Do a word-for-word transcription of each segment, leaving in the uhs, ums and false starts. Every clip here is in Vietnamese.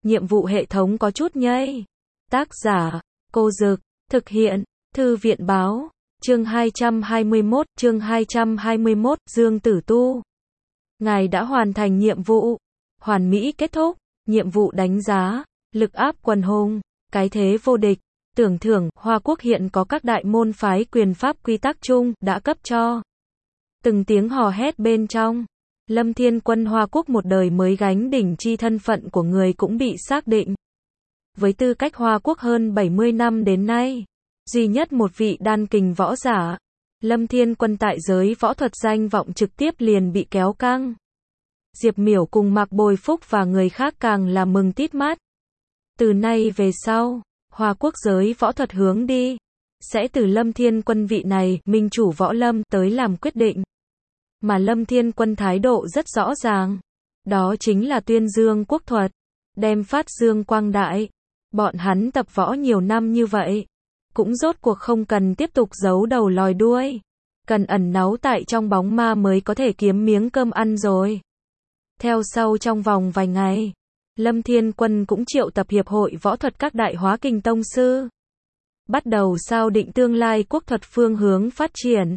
nhiệm vụ hệ thống có chút nhây. Tác giả, Cô Dực, thực hiện, Thư viện Báo, chương hai trăm hai mươi mốt, chương hai trăm hai mươi mốt, Dương Tử Tu. Ngài đã hoàn thành nhiệm vụ, hoàn mỹ kết thúc, nhiệm vụ đánh giá, lực áp quần hùng, cái thế vô địch, tưởng thưởng, Hoa Quốc hiện có các đại môn phái quyền pháp quy tắc chung, đã cấp cho. Từng tiếng hò hét bên trong, Lâm Thiên Quân Hoa Quốc một đời mới gánh đỉnh chi thân phận của người cũng bị xác định. Với tư cách Hoa Quốc hơn bảy mươi năm đến nay, duy nhất một vị đan kình võ giả, Lâm Thiên Quân tại giới võ thuật danh vọng trực tiếp liền bị kéo căng. Diệp Miểu cùng Mạc Bồi Phúc và người khác càng là mừng tít mắt. Từ nay về sau, Hoa Quốc giới võ thuật hướng đi, sẽ từ Lâm Thiên Quân vị này, minh chủ võ lâm, tới làm quyết định. Mà Lâm Thiên Quân thái độ rất rõ ràng. Đó chính là tuyên dương quốc thuật, đem phát dương quang đại. Bọn hắn tập võ nhiều năm như vậy, cũng rốt cuộc không cần tiếp tục giấu đầu lòi đuôi. Cần ẩn náu tại trong bóng ma mới có thể kiếm miếng cơm ăn rồi. Theo sau trong vòng vài ngày, Lâm Thiên Quân cũng triệu tập hiệp hội võ thuật các đại hóa kình tông sư. Bắt đầu sao định tương lai quốc thuật phương hướng phát triển.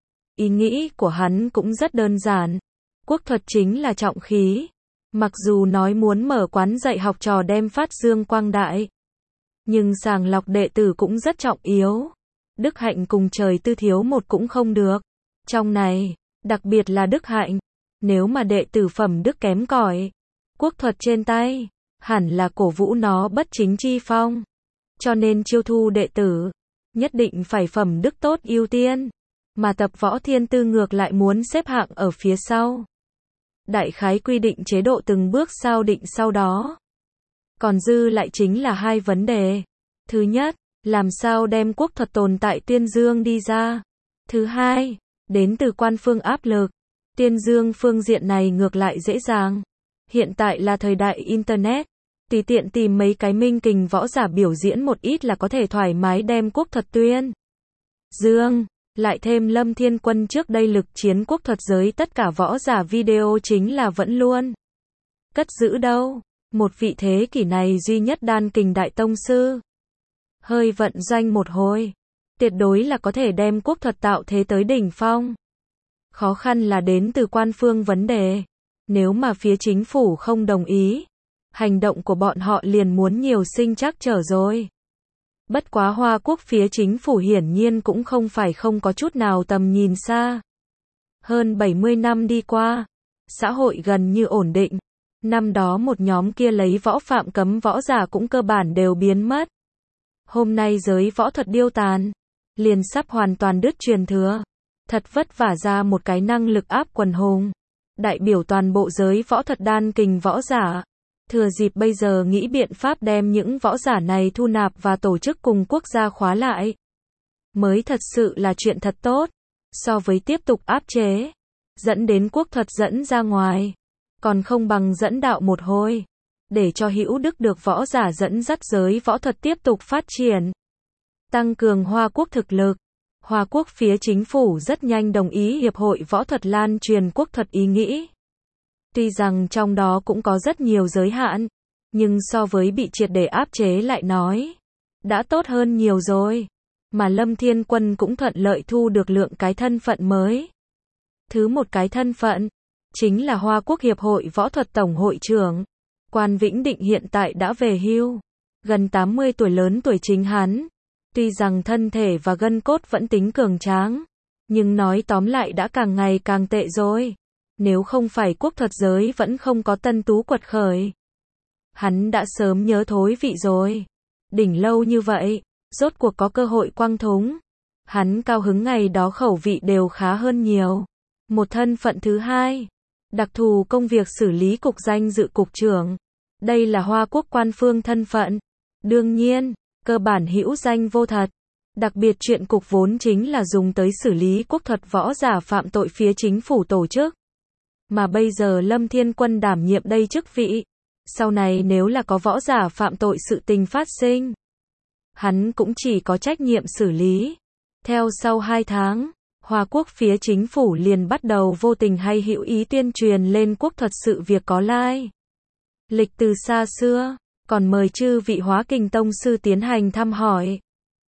Ý nghĩ của hắn cũng rất đơn giản. Quốc thuật chính là trọng khí. Mặc dù nói muốn mở quán dạy học trò đem phát dương quang đại, nhưng sàng lọc đệ tử cũng rất trọng yếu. Đức hạnh cùng trời tư thiếu một cũng không được. Trong này, đặc biệt là đức hạnh, nếu mà đệ tử phẩm đức kém cỏi, quốc thuật trên tay, hẳn là cổ vũ nó bất chính chi phong. Cho nên chiêu thu đệ tử, nhất định phải phẩm đức tốt ưu tiên, mà tập võ thiên tư ngược lại muốn xếp hạng ở phía sau. Đại khái quy định chế độ từng bước sao định sau đó. Còn dư lại chính là hai vấn đề. Thứ nhất, làm sao đem quốc thuật tồn tại tuyên dương đi ra. Thứ hai, đến từ quan phương áp lực. Tuyên dương phương diện này ngược lại dễ dàng. Hiện tại là thời đại Internet. Tùy tiện tìm mấy cái minh kình võ giả biểu diễn một ít là có thể thoải mái đem quốc thuật tuyên dương. Lại thêm Lâm Thiên Quân trước đây lực chiến quốc thuật giới tất cả võ giả video chính là vẫn luôn cất giữ đâu. Một vị thế kỷ này duy nhất đan kình đại tông sư. Hơi vận doanh một hồi, tuyệt đối là có thể đem quốc thuật tạo thế tới đỉnh phong. Khó khăn là đến từ quan phương vấn đề. Nếu mà phía chính phủ không đồng ý, hành động của bọn họ liền muốn nhiều sinh trắc trở rồi. Bất quá Hoa Quốc phía chính phủ hiển nhiên cũng không phải không có chút nào tầm nhìn xa. Hơn bảy mươi năm đi qua, xã hội gần như ổn định. Năm đó một nhóm kia lấy võ phạm cấm võ giả cũng cơ bản đều biến mất. Hôm nay giới võ thuật điêu tàn, liền sắp hoàn toàn đứt truyền thừa. Thật vất vả ra một cái năng lực áp quần hùng, đại biểu toàn bộ giới võ thuật đan kình võ giả. Thừa dịp bây giờ nghĩ biện pháp đem những võ giả này thu nạp và tổ chức cùng quốc gia khóa lại. Mới thật sự là chuyện thật tốt. So với tiếp tục áp chế, dẫn đến quốc thuật dẫn ra ngoài, còn không bằng dẫn đạo một hồi, để cho hữu đức được võ giả dẫn dắt giới võ thuật tiếp tục phát triển. Tăng cường Hoa Quốc thực lực. Hoa Quốc phía chính phủ rất nhanh đồng ý hiệp hội võ thuật lan truyền quốc thuật ý nghĩ. Tuy rằng trong đó cũng có rất nhiều giới hạn, nhưng so với bị triệt để áp chế lại nói, đã tốt hơn nhiều rồi. Mà Lâm Thiên Quân cũng thuận lợi thu được lượng cái thân phận mới. Thứ một cái thân phận, chính là Hoa Quốc Hiệp hội Võ thuật Tổng hội trưởng. Quan Vĩnh Định hiện tại đã về hưu, gần tám mươi tuổi lớn tuổi chính hắn. Tuy rằng thân thể và gân cốt vẫn tính cường tráng, nhưng nói tóm lại đã càng ngày càng tệ rồi. Nếu không phải quốc thuật giới vẫn không có tân tú quật khởi, hắn đã sớm nhớ thối vị rồi. Đỉnh lâu như vậy, rốt cuộc có cơ hội quang thúng. Hắn cao hứng ngày đó khẩu vị đều khá hơn nhiều. Một thân phận thứ hai, đặc thù công việc xử lý cục danh dự cục trưởng. Đây là Hoa Quốc quan phương thân phận. Đương nhiên, cơ bản hữu danh vô thật. Đặc biệt chuyện cục vốn chính là dùng tới xử lý quốc thuật võ giả phạm tội phía chính phủ tổ chức. Mà bây giờ Lâm Thiên Quân đảm nhiệm đây chức vị. Sau này nếu là có võ giả phạm tội sự tình phát sinh, hắn cũng chỉ có trách nhiệm xử lý. Theo sau hai tháng, Hoa Quốc phía chính phủ liền bắt đầu vô tình hay hữu ý tuyên truyền lên quốc thuật sự việc có lai. Lịch từ xa xưa, còn mời chư vị Hóa Kình Tông sư tiến hành thăm hỏi.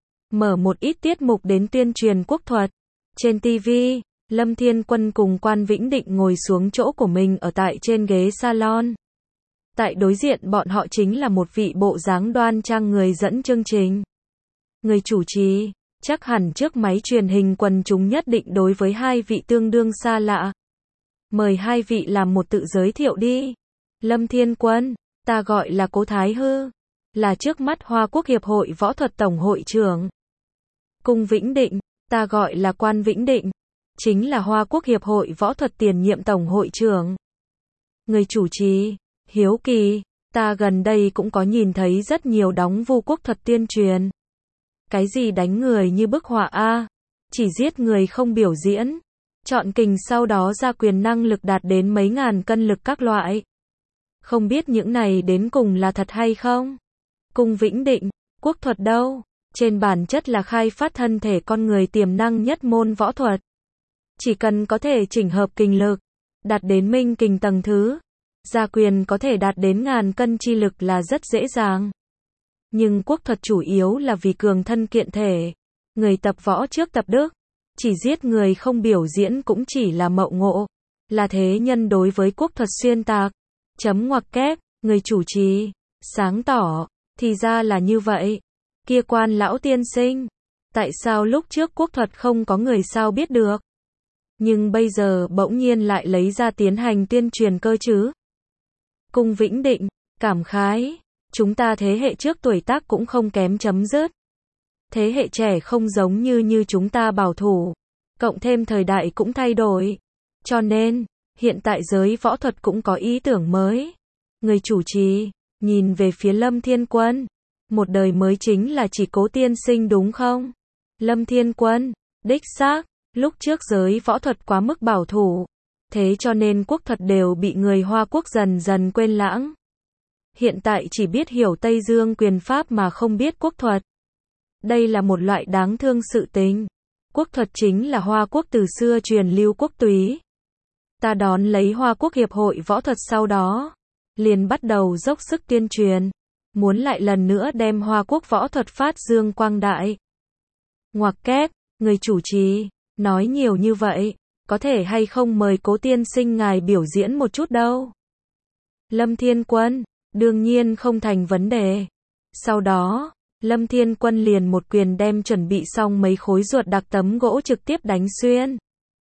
Mở một ít tiết mục đến tuyên truyền quốc thuật. Trên ti vi, Lâm Thiên Quân cùng Quan Vĩnh Định ngồi xuống chỗ của mình ở tại trên ghế salon. Tại đối diện bọn họ chính là một vị bộ dáng đoan trang người dẫn chương trình. Người chủ trì, chắc hẳn trước máy truyền hình quần chúng nhất định đối với hai vị tương đương xa lạ. Mời hai vị làm một tự giới thiệu đi. Lâm Thiên Quân, ta gọi là Cố Thái Hư, là trước mắt Hoa Quốc Hiệp hội Võ thuật Tổng hội trưởng. Cung Vĩnh Định, ta gọi là Quan Vĩnh Định, chính là Hoa Quốc Hiệp hội Võ thuật tiền nhiệm Tổng hội trưởng. Người chủ trì, hiếu kỳ, ta gần đây cũng có nhìn thấy rất nhiều đóng vu quốc thuật tuyên truyền. Cái gì đánh người như bức họa a, chỉ giết người không biểu diễn, chọn kình sau đó ra quyền năng lực đạt đến mấy ngàn cân lực các loại. Không biết những này đến cùng là thật hay không? Cung Vĩnh Định, quốc thuật đâu? Trên bản chất là khai phát thân thể con người tiềm năng nhất môn võ thuật. Chỉ cần có thể chỉnh hợp kình lực, đạt đến minh kình tầng thứ, ra quyền có thể đạt đến ngàn cân chi lực là rất dễ dàng. Nhưng quốc thuật chủ yếu là vì cường thân kiện thể. Người tập võ trước tập đức, chỉ giết người không biểu diễn cũng chỉ là mậu ngộ. Là thế nhân đối với quốc thuật xuyên tạc. Chấm ngoặc kép, người chủ trì, sáng tỏ, thì ra là như vậy. Kia Quan lão tiên sinh, tại sao lúc trước quốc thuật không có người sao biết được? Nhưng bây giờ bỗng nhiên lại lấy ra tiến hành tuyên truyền cơ chứ? Cung Vĩnh Định, cảm khái, chúng ta thế hệ trước tuổi tác cũng không kém chấm dứt. Thế hệ trẻ không giống như như chúng ta bảo thủ, cộng thêm thời đại cũng thay đổi. Cho nên, hiện tại giới võ thuật cũng có ý tưởng mới. Người chủ trì, nhìn về phía Lâm Thiên Quân, một đời mới chính là chỉ Cố tiên sinh đúng không? Lâm Thiên Quân, đích xác, lúc trước giới võ thuật quá mức bảo thủ, thế cho nên quốc thuật đều bị người Hoa Quốc dần dần quên lãng. Hiện tại chỉ biết hiểu Tây Dương quyền pháp mà không biết quốc thuật. Đây là một loại đáng thương sự tình. Quốc thuật chính là Hoa Quốc từ xưa truyền lưu quốc túy. Ta đón lấy Hoa Quốc Hiệp hội Võ thuật sau đó, liền bắt đầu dốc sức tuyên truyền, muốn lại lần nữa đem Hoa Quốc võ thuật phát dương quang đại. Ngoặc kép, người chủ trì, nói nhiều như vậy, có thể hay không mời Cố tiên sinh ngài biểu diễn một chút đâu? Lâm Thiên Quân, đương nhiên không thành vấn đề. Sau đó, Lâm Thiên Quân liền một quyền đem chuẩn bị xong mấy khối ruột đặc tấm gỗ trực tiếp đánh xuyên.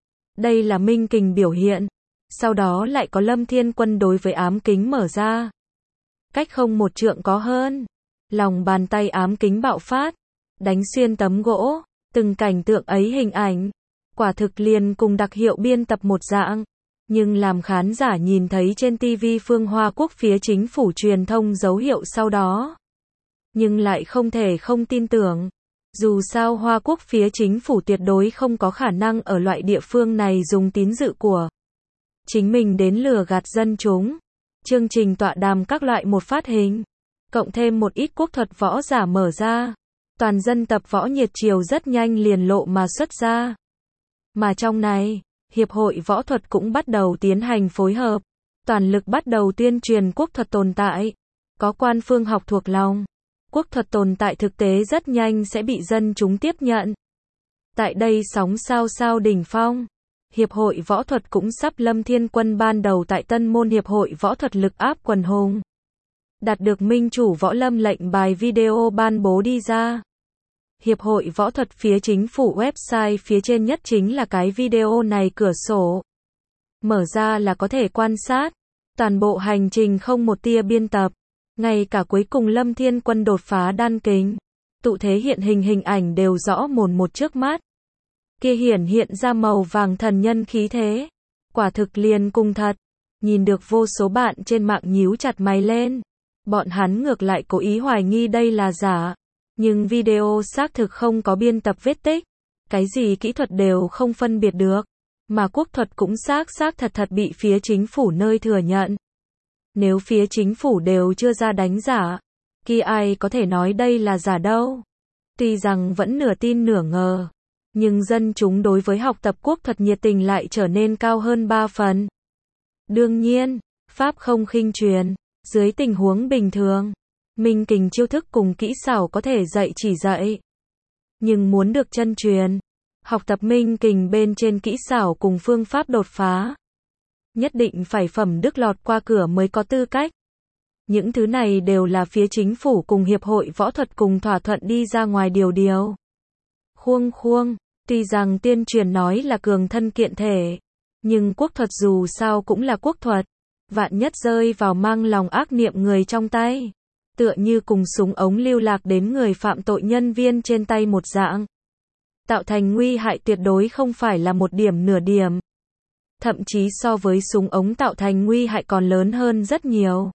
Đây là minh kình biểu hiện. Sau đó lại có Lâm Thiên Quân đối với ám kính mở ra. Cách không một trượng có hơn. Lòng bàn tay ám kính bạo phát. Đánh xuyên tấm gỗ. Từng cảnh tượng ấy hình ảnh. Quả thực liền cùng đặc hiệu biên tập một dạng. Nhưng làm khán giả nhìn thấy trên ti vi phương Hoa Quốc phía chính phủ truyền thông dấu hiệu sau đó. Nhưng lại không thể không tin tưởng. Dù sao Hoa Quốc phía chính phủ tuyệt đối không có khả năng ở loại địa phương này dùng tín dự của chính mình đến lừa gạt dân chúng. Chương trình tọa đàm các loại một phát hình, cộng thêm một ít quốc thuật võ giả mở ra. Toàn dân tập võ nhiệt triều rất nhanh liền lộ mà xuất ra. Mà trong này, Hiệp hội Võ thuật cũng bắt đầu tiến hành phối hợp. Toàn lực bắt đầu tuyên truyền quốc thuật tồn tại. Có quan phương học thuộc lòng. Quốc thuật tồn tại thực tế rất nhanh sẽ bị dân chúng tiếp nhận. Tại đây sóng sao sao đỉnh phong. Hiệp hội Võ thuật cũng sắp Lâm Thiên Quân ban đầu tại Tân Môn Hiệp hội Võ thuật lực áp quần hùng. Đạt được minh chủ võ lâm lệnh bài video ban bố đi ra. Hiệp hội Võ thuật phía chính phủ website phía trên nhất chính là cái video này cửa sổ. Mở ra là có thể quan sát. Toàn bộ hành trình không một tia biên tập. Ngay cả cuối cùng Lâm Thiên Quân đột phá đan kính. Tụ thế hiện hình hình ảnh đều rõ mồn một trước mắt. Kia hiển hiện ra màu vàng thần nhân khí thế. Quả thực liền cùng thật. Nhìn được vô số bạn trên mạng nhíu chặt mày lên. Bọn hắn ngược lại cố ý hoài nghi đây là giả. Nhưng video xác thực không có biên tập vết tích. Cái gì kỹ thuật đều không phân biệt được. Mà quốc thuật cũng xác xác thật thật bị phía chính phủ nơi thừa nhận. Nếu phía chính phủ đều chưa ra đánh giả, kia ai có thể nói đây là giả đâu. Tuy rằng vẫn nửa tin nửa ngờ, nhưng dân chúng đối với học tập quốc thuật nhiệt tình lại trở nên cao hơn ba phần. Đương nhiên, pháp không khinh truyền, dưới tình huống bình thường, Minh kình chiêu thức cùng kỹ xảo có thể dạy chỉ dạy. Nhưng muốn được chân truyền, học tập minh kình bên trên kỹ xảo cùng phương pháp đột phá, nhất định phải phẩm đức lọt qua cửa mới có tư cách. Những thứ này đều là phía chính phủ cùng hiệp hội võ thuật cùng thỏa thuận đi ra ngoài điều điều. Khuông khuông, tuy rằng tiên truyền nói là cường thân kiện thể, nhưng quốc thuật dù sao cũng là quốc thuật, vạn nhất rơi vào mang lòng ác niệm người trong tay, tựa như cùng súng ống lưu lạc đến người phạm tội nhân viên trên tay một dạng, tạo thành nguy hại tuyệt đối không phải là một điểm nửa điểm, thậm chí so với súng ống tạo thành nguy hại còn lớn hơn rất nhiều.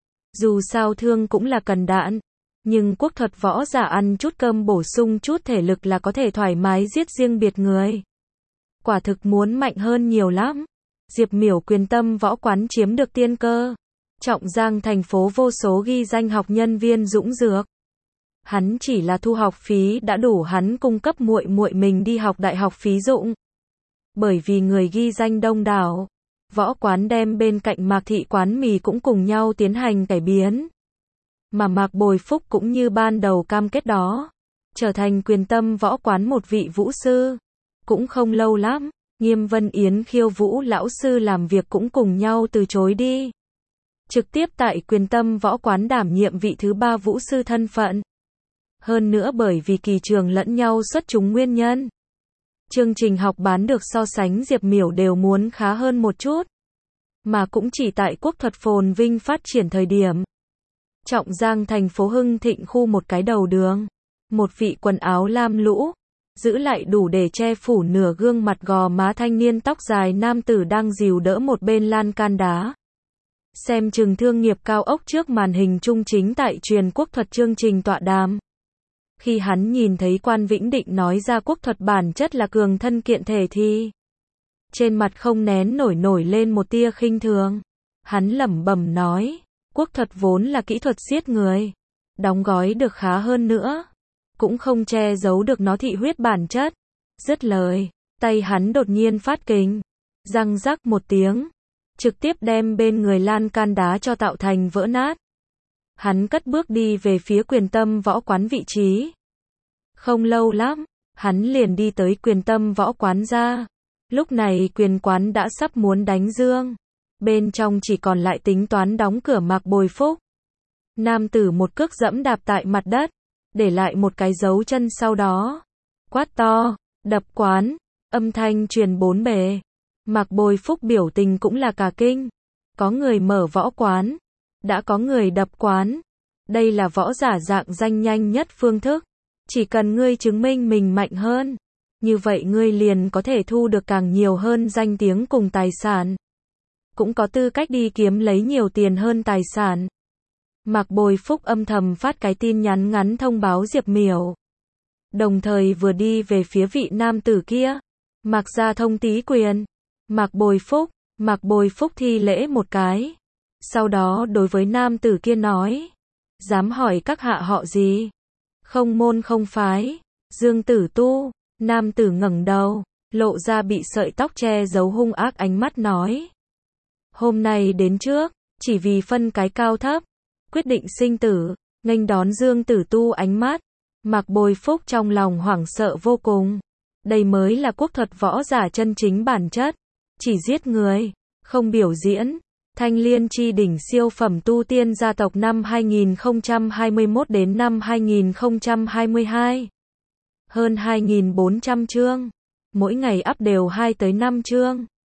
Dù sao thương cũng là cần đạn, nhưng quốc thuật võ giả ăn chút cơm bổ sung chút thể lực là có thể thoải mái giết riêng biệt người. Quả thực muốn mạnh hơn nhiều lắm. Diệp Miểu quyền tâm võ quán chiếm được tiên cơ. Trọng Giang thành phố vô số ghi danh học nhân viên dũng dược. Hắn chỉ là thu học phí đã đủ hắn cung cấp muội muội mình đi học đại học phí dụng. Bởi vì người ghi danh đông đảo, võ quán đem bên cạnh Mạc Thị quán mì cũng cùng nhau tiến hành cải biến. Mà Mạc Bồi Phúc cũng như ban đầu cam kết đó, trở thành quyền tâm võ quán một vị vũ sư. Cũng không lâu lắm, Nghiêm Vân Yến khiêu vũ lão sư làm việc cũng cùng nhau từ chối đi. Trực tiếp tại quyền tâm võ quán đảm nhiệm vị thứ ba vũ sư thân phận. Hơn nữa bởi vì kỳ trường lẫn nhau xuất chúng nguyên nhân, chương trình học bán được so sánh Diệp Miểu đều muốn khá hơn một chút. Mà cũng chỉ tại quốc thuật phồn vinh phát triển thời điểm. Trọng Giang thành phố hưng thịnh khu một cái đầu đường. Một vị quần áo lam lũ, giữ lại đủ để che phủ nửa gương mặt gò má thanh niên tóc dài nam tử đang dìu đỡ một bên lan can đá. Xem chừng thương nghiệp cao ốc trước màn hình trung chính tại truyền quốc thuật chương trình tọa đàm. Khi hắn nhìn thấy Quan Vĩnh Định nói ra quốc thuật bản chất là cường thân kiện thể thì trên mặt không nén nổi nổi lên một tia khinh thường. Hắn lẩm bẩm nói, quốc thuật vốn là kỹ thuật giết người, đóng gói được khá hơn nữa, cũng không che giấu được nó thị huyết bản chất. Dứt lời, tay hắn đột nhiên phát kình, răng rắc một tiếng, trực tiếp đem bên người lan can đá cho tạo thành vỡ nát. Hắn cất bước đi về phía quyền tâm võ quán vị trí. Không lâu lắm, hắn liền đi tới quyền tâm võ quán ra. Lúc này quyền quán đã sắp muốn đánh dương. Bên trong chỉ còn lại tính toán đóng cửa Mạc Bồi Phúc. Nam tử một cước dẫm đạp tại mặt đất, để lại một cái dấu chân sau đó. Quát to, đập quán, âm thanh truyền bốn bề. Mạc Bồi Phúc biểu tình cũng là cả kinh. Có người mở võ quán, đã có người đập quán. Đây là võ giả dạng danh nhanh nhất phương thức. Chỉ cần ngươi chứng minh mình mạnh hơn, như vậy ngươi liền có thể thu được càng nhiều hơn danh tiếng cùng tài sản. Cũng có tư cách đi kiếm lấy nhiều tiền hơn tài sản. Mạc Bồi Phúc âm thầm phát cái tin nhắn ngắn thông báo Diệp Miểu. Đồng thời vừa đi về phía vị nam tử kia. Mạc gia thông tý quyền. Mạc Bồi Phúc, Mạc Bồi Phúc thi lễ một cái. Sau đó đối với nam tử kia nói, dám hỏi các hạ họ gì? Không môn không phái. Dương Tử Tu. Nam tử ngẩng đầu, lộ ra bị sợi tóc che giấu hung ác ánh mắt nói. Hôm nay đến trước, chỉ vì phân cái cao thấp, quyết định sinh tử, nghênh đón Dương Tử Tu ánh mắt. Mạc Bồi Phúc trong lòng hoảng sợ vô cùng. Đây mới là quốc thuật võ giả chân chính bản chất. Chỉ giết người, không biểu diễn. Thanh Liên chi đỉnh siêu phẩm tu tiên gia tộc năm hai nghìn không trăm hai mươi mốt đến năm hai nghìn không trăm hai mươi hai. Hơn hai nghìn bốn trăm chương. Mỗi ngày up đều hai tới năm chương.